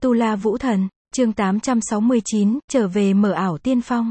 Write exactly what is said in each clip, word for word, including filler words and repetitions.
Tu La Vũ Thần, chương tám trăm sáu mươi chín, trở về mở ảo tiên phong.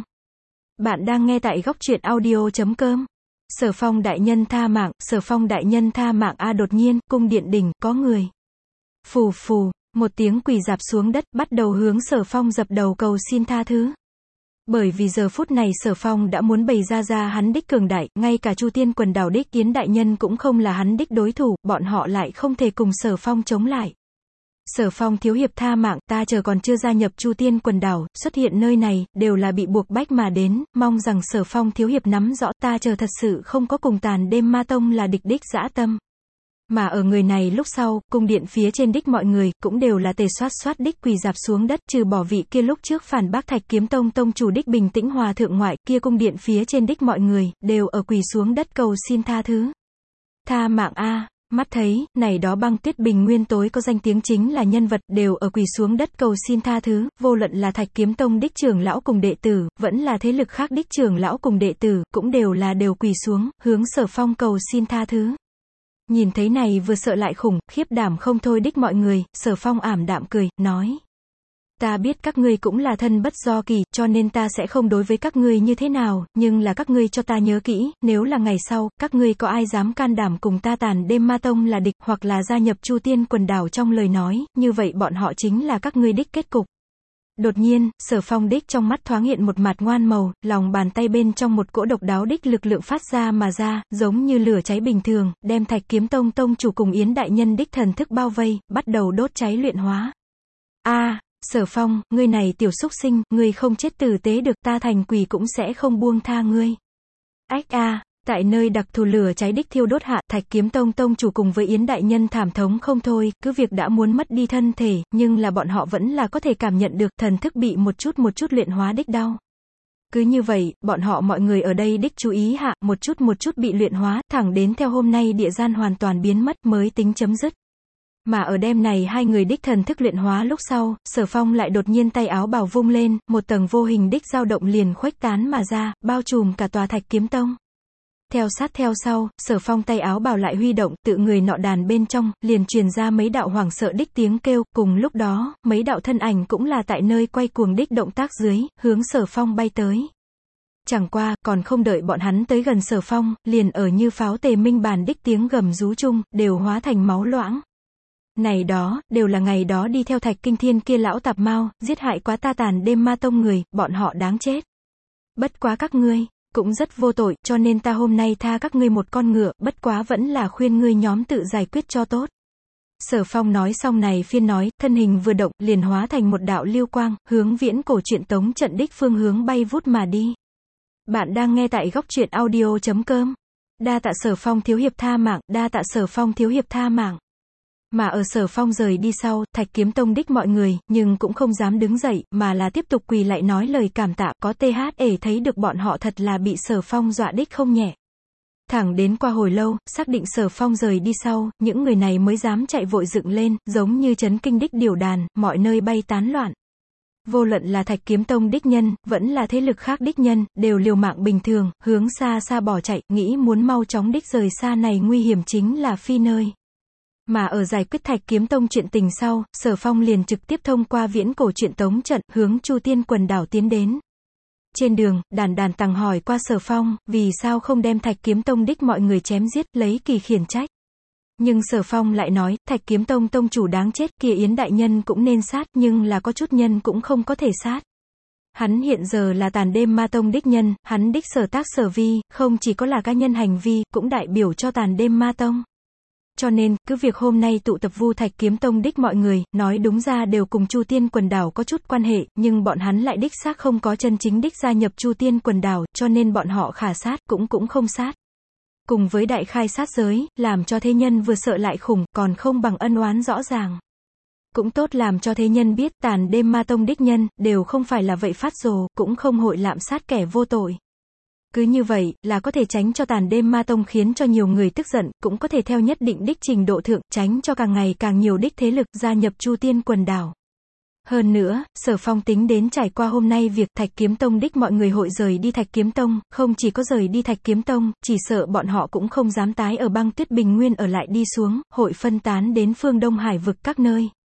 Bạn đang nghe tại góc truyện audio chấm com. Sở Phong đại nhân tha mạng, Sở Phong đại nhân tha mạng a đột nhiên, cung điện đỉnh, có người. Phù phù, một tiếng quỳ rạp xuống đất, bắt đầu hướng Sở Phong dập đầu cầu xin tha thứ. Bởi vì giờ phút này Sở Phong đã muốn bày ra ra hắn đích cường đại, ngay cả Chu Tiên quần đảo đích Yến đại nhân cũng không là hắn đích đối thủ, bọn họ lại không thể cùng Sở Phong chống lại. Sở Phong thiếu hiệp tha mạng, ta chờ còn chưa gia nhập Chu Tiên quần đảo, xuất hiện nơi này, đều là bị buộc bách mà đến, mong rằng Sở Phong thiếu hiệp nắm rõ, ta chờ thật sự không có cùng Tàn Đêm Ma Tông là địch đích dã tâm. Mà ở người này lúc sau, cung điện phía trên đích mọi người, cũng đều là tề xoát xoát đích quỳ dạp xuống đất, trừ bỏ vị kia lúc trước phản bác Thạch Kiếm Tông tông chủ đích Bình Tĩnh Hòa thượng ngoại, kia cung điện phía trên đích mọi người, đều ở quỳ xuống đất cầu xin tha thứ. Tha mạng a. Mắt thấy, này đó Băng Tuyết Bình Nguyên tối có danh tiếng chính là nhân vật, đều ở quỳ xuống đất cầu xin tha thứ, vô luận là Thạch Kiếm Tông đích trưởng lão cùng đệ tử, vẫn là thế lực khác đích trưởng lão cùng đệ tử, cũng đều là đều quỳ xuống, hướng Sở Phong cầu xin tha thứ. Nhìn thấy này vừa sợ lại khủng, khiếp đảm không thôi đích mọi người, Sở Phong ảm đạm cười, nói. Ta biết các ngươi cũng là thân bất do kỳ, cho nên ta sẽ không đối với các ngươi như thế nào, nhưng là các ngươi cho ta nhớ kỹ, nếu là ngày sau, các ngươi có ai dám can đảm cùng ta Tàn Đêm Ma Tông là địch, hoặc là gia nhập Chu Tiên quần đảo trong lời nói, như vậy bọn họ chính là các ngươi đích kết cục. Đột nhiên, Sở Phong đích trong mắt thoáng hiện một mặt ngoan màu, lòng bàn tay bên trong một cỗ độc đáo đích lực lượng phát ra mà ra, giống như lửa cháy bình thường, đem Thạch Kiếm Tông tông chủ cùng Yến đại nhân đích thần thức bao vây, bắt đầu đốt cháy luyện hóa. A, Sở Phong, ngươi này tiểu xúc sinh, ngươi không chết tử tế được, ta thành quỷ cũng sẽ không buông tha ngươi. Ách a. Tại nơi đặc thù lửa cháy đích thiêu đốt hạ, Thạch Kiếm Tông tông chủ cùng với Yến đại nhân thảm thống không thôi, cứ việc đã muốn mất đi thân thể, nhưng là bọn họ vẫn là có thể cảm nhận được thần thức bị một chút một chút luyện hóa đích đau. Cứ như vậy, bọn họ mọi người ở đây đích chú ý hạ, một chút một chút bị luyện hóa, thẳng đến theo hôm nay địa gian hoàn toàn biến mất mới tính chấm dứt. Mà ở đêm này hai người đích thần thức luyện hóa lúc sau, Sở Phong lại đột nhiên tay áo bào vung lên, một tầng vô hình đích dao động liền khuếch tán mà ra, bao trùm cả tòa Thạch Kiếm Tông. Theo sát theo sau, Sở Phong tay áo bào lại huy động, tự người nọ đàn bên trong, liền truyền ra mấy đạo hoảng sợ đích tiếng kêu, cùng lúc đó, mấy đạo thân ảnh cũng là tại nơi quay cuồng đích động tác dưới, hướng Sở Phong bay tới. Chẳng qua, còn không đợi bọn hắn tới gần Sở Phong, liền ở như pháo tề minh bàn đích tiếng gầm rú chung, đều hóa thành máu loãng. Này đó, đều là ngày đó đi theo Thạch Kinh Thiên kia lão tạp mao, giết hại quá ta Tàn Đêm Ma Tông người, bọn họ đáng chết. Bất quá các ngươi cũng rất vô tội, cho nên ta hôm nay tha các ngươi một con ngựa, bất quá vẫn là khuyên ngươi nhóm tự giải quyết cho tốt. Sở Phong nói xong này phiên nói, thân hình vừa động, liền hóa thành một đạo lưu quang, hướng viễn cổ truyện tống trận đích phương hướng bay vút mà đi. Bạn đang nghe tại góc truyện audio chấm com. Đa tạ Sở Phong thiếu hiệp tha mạng, đa tạ Sở Phong thiếu hiệp tha mạng. Mà ở Sở Phong rời đi sau, Thạch Kiếm Tông đích mọi người, nhưng cũng không dám đứng dậy, mà là tiếp tục quỳ lại nói lời cảm tạ, có tê hát ể thấy được bọn họ thật là bị Sở Phong dọa đích không nhẹ. Thẳng đến qua hồi lâu, xác định Sở Phong rời đi sau, những người này mới dám chạy vội dựng lên, giống như chấn kinh đích điều đàn, mọi nơi bay tán loạn. Vô luận là Thạch Kiếm Tông đích nhân, vẫn là thế lực khác đích nhân, đều liều mạng bình thường, hướng xa xa bỏ chạy, nghĩ muốn mau chóng đích rời xa này nguy hiểm chính là phi nơi. Mà ở giải quyết Thạch Kiếm Tông chuyện tình sau, Sở Phong liền trực tiếp thông qua viễn cổ truyện tống trận, hướng Chu Tiên quần đảo tiến đến. Trên đường, đàn đàn tằng hỏi qua Sở Phong, vì sao không đem Thạch Kiếm Tông đích mọi người chém giết, lấy kỳ khiển trách. Nhưng Sở Phong lại nói, Thạch Kiếm Tông tông chủ đáng chết, kia Yến đại nhân cũng nên sát, nhưng là có chút nhân cũng không có thể sát. Hắn hiện giờ là Tàn Đêm Ma Tông đích nhân, hắn đích sở tác sở vi, không chỉ có là cá nhân hành vi, cũng đại biểu cho Tàn Đêm Ma Tông. Cho nên, cứ việc hôm nay tụ tập Vu Thạch Kiếm Tông đích mọi người, nói đúng ra đều cùng Chu Tiên quần đảo có chút quan hệ, nhưng bọn hắn lại đích xác không có chân chính đích gia nhập Chu Tiên quần đảo, cho nên bọn họ khả sát, cũng cũng không sát. Cùng với đại khai sát giới, làm cho thế nhân vừa sợ lại khủng, còn không bằng ân oán rõ ràng. Cũng tốt làm cho thế nhân biết Tàn Đêm Ma Tông đích nhân, đều không phải là vậy phát rồ, cũng không hội lạm sát kẻ vô tội. Cứ như vậy, là có thể tránh cho Tàn Đêm Ma Tông khiến cho nhiều người tức giận, cũng có thể theo nhất định đích trình độ thượng, tránh cho càng ngày càng nhiều đích thế lực gia nhập Chu Tiên quần đảo. Hơn nữa, Sở Phong tính đến trải qua hôm nay việc Thạch Kiếm Tông đích mọi người hội rời đi Thạch Kiếm Tông, không chỉ có rời đi Thạch Kiếm Tông, chỉ sợ bọn họ cũng không dám tái ở Băng Tuyết Bình Nguyên ở lại đi xuống, hội phân tán đến phương Đông Hải vực các nơi.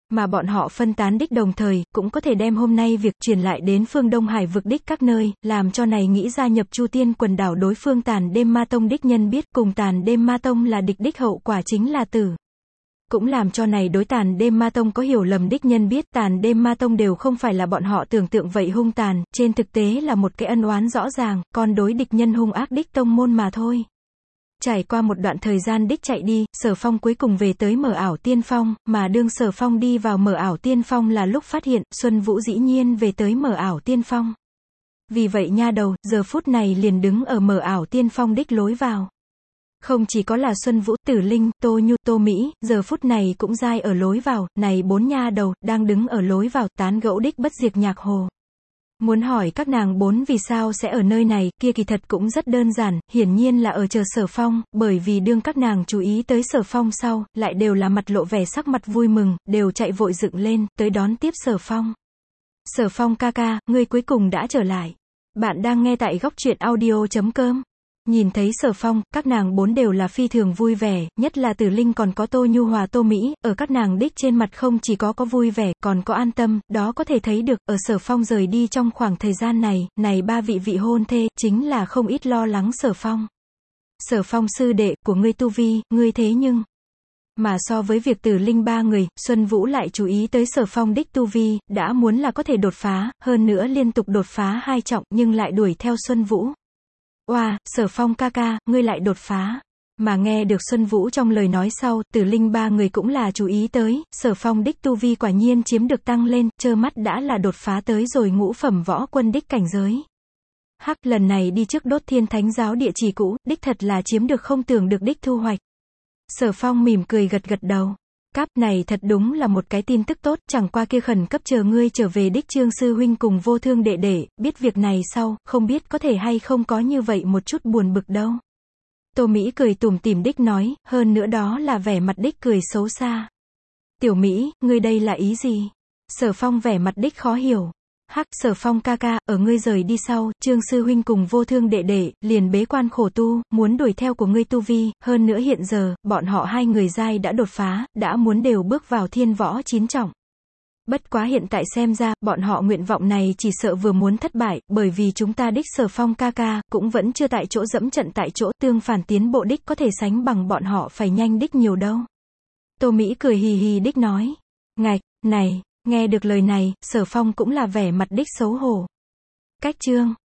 Mà bọn họ phân tán đích đồng thời, cũng có thể đem hôm nay việc truyền lại đến phương Đông Hải vực đích các nơi, làm cho này nghĩ gia nhập Chu Tiên quần đảo đối phương Tàn Đêm Ma Tông đích nhân biết, cùng Tàn Đêm Ma Tông là địch đích hậu quả chính là tử. Cũng làm cho này đối Tàn Đêm Ma Tông có hiểu lầm đích nhân biết, Tàn Đêm Ma Tông đều không phải là bọn họ tưởng tượng vậy hung tàn, trên thực tế là một cái ân oán rõ ràng, còn đối địch nhân hung ác đích tông môn mà thôi. Trải qua một đoạn thời gian đích chạy đi, Sở Phong cuối cùng về tới Mờ Ảo Tiên Phong, mà đương Sở Phong đi vào Mờ Ảo Tiên Phong là lúc phát hiện, Xuân Vũ dĩ nhiên về tới Mờ Ảo Tiên Phong. Vì vậy nha đầu, giờ phút này liền đứng ở Mờ Ảo Tiên Phong đích lối vào. Không chỉ có là Xuân Vũ, Tử Linh, Tô Nhu, Tô Mỹ, giờ phút này cũng giai ở lối vào, này bốn nha đầu, đang đứng ở lối vào, tán gẫu đích bất diệt nhạc hồ. Muốn hỏi các nàng bốn vì sao sẽ ở nơi này, kia kỳ thật cũng rất đơn giản, hiển nhiên là ở chờ Sở Phong, bởi vì đương các nàng chú ý tới Sở Phong sau, lại đều là mặt lộ vẻ sắc mặt vui mừng, đều chạy vội dựng lên, tới đón tiếp Sở Phong. Sở Phong ca ca, ngươi cuối cùng đã trở lại. Bạn đang nghe tại góc truyện audio chấm com. Nhìn thấy Sở Phong, các nàng bốn đều là phi thường vui vẻ, nhất là Tử Linh còn có Tô Nhu Hòa Tô Mỹ, ở các nàng đích trên mặt không chỉ có có vui vẻ, còn có an tâm, đó có thể thấy được, ở Sở Phong rời đi trong khoảng thời gian này, này ba vị vị hôn thê, chính là không ít lo lắng Sở Phong. Sở Phong sư đệ, của ngươi tu vi, ngươi thế nhưng... Mà so với việc Tử Linh ba người, Xuân Vũ lại chú ý tới Sở Phong đích tu vi, đã muốn là có thể đột phá, hơn nữa liên tục đột phá hai trọng, nhưng lại đuổi theo Xuân Vũ. Oa, wow, Sở Phong ca ca, ngươi lại đột phá. Mà nghe được Xuân Vũ trong lời nói sau, Tử Linh ba người cũng là chú ý tới, Sở Phong đích tu vi quả nhiên chiếm được tăng lên, trơ mắt đã là đột phá tới rồi ngũ phẩm võ quân đích cảnh giới. Hắc, lần này đi trước Đốt Thiên Thánh giáo địa chỉ cũ, đích thật là chiếm được không tưởng được đích thu hoạch. Sở Phong mỉm cười gật gật đầu. Cáp, này thật đúng là một cái tin tức tốt, chẳng qua kia khẩn cấp chờ ngươi trở về đích Trương sư huynh cùng Vô Thương đệ đệ, biết việc này sau, không biết có thể hay không có như vậy một chút buồn bực đâu. Tô Mỹ cười tủm tỉm đích nói, hơn nữa đó là vẻ mặt đích cười xấu xa. Tiểu Mỹ, ngươi đây là ý gì? Sở Phong vẻ mặt đích khó hiểu. Hắc, Sở Phong ca ca, ở ngươi rời đi sau, Trương sư huynh cùng Vô Thương đệ đệ, liền bế quan khổ tu, muốn đuổi theo của ngươi tu vi, hơn nữa hiện giờ, bọn họ hai người giai đã đột phá, đã muốn đều bước vào thiên võ chín trọng. Bất quá hiện tại xem ra, bọn họ nguyện vọng này chỉ sợ vừa muốn thất bại, bởi vì chúng ta đích Sở Phong ca ca, cũng vẫn chưa tại chỗ dẫm trận tại chỗ, tương phản tiến bộ đích có thể sánh bằng bọn họ phải nhanh đích nhiều đâu. Tô Mỹ cười hì hì đích nói. Ngạch, này... Nghe được lời này, Sở Phong cũng là vẻ mặt đích xấu hổ. Cách chương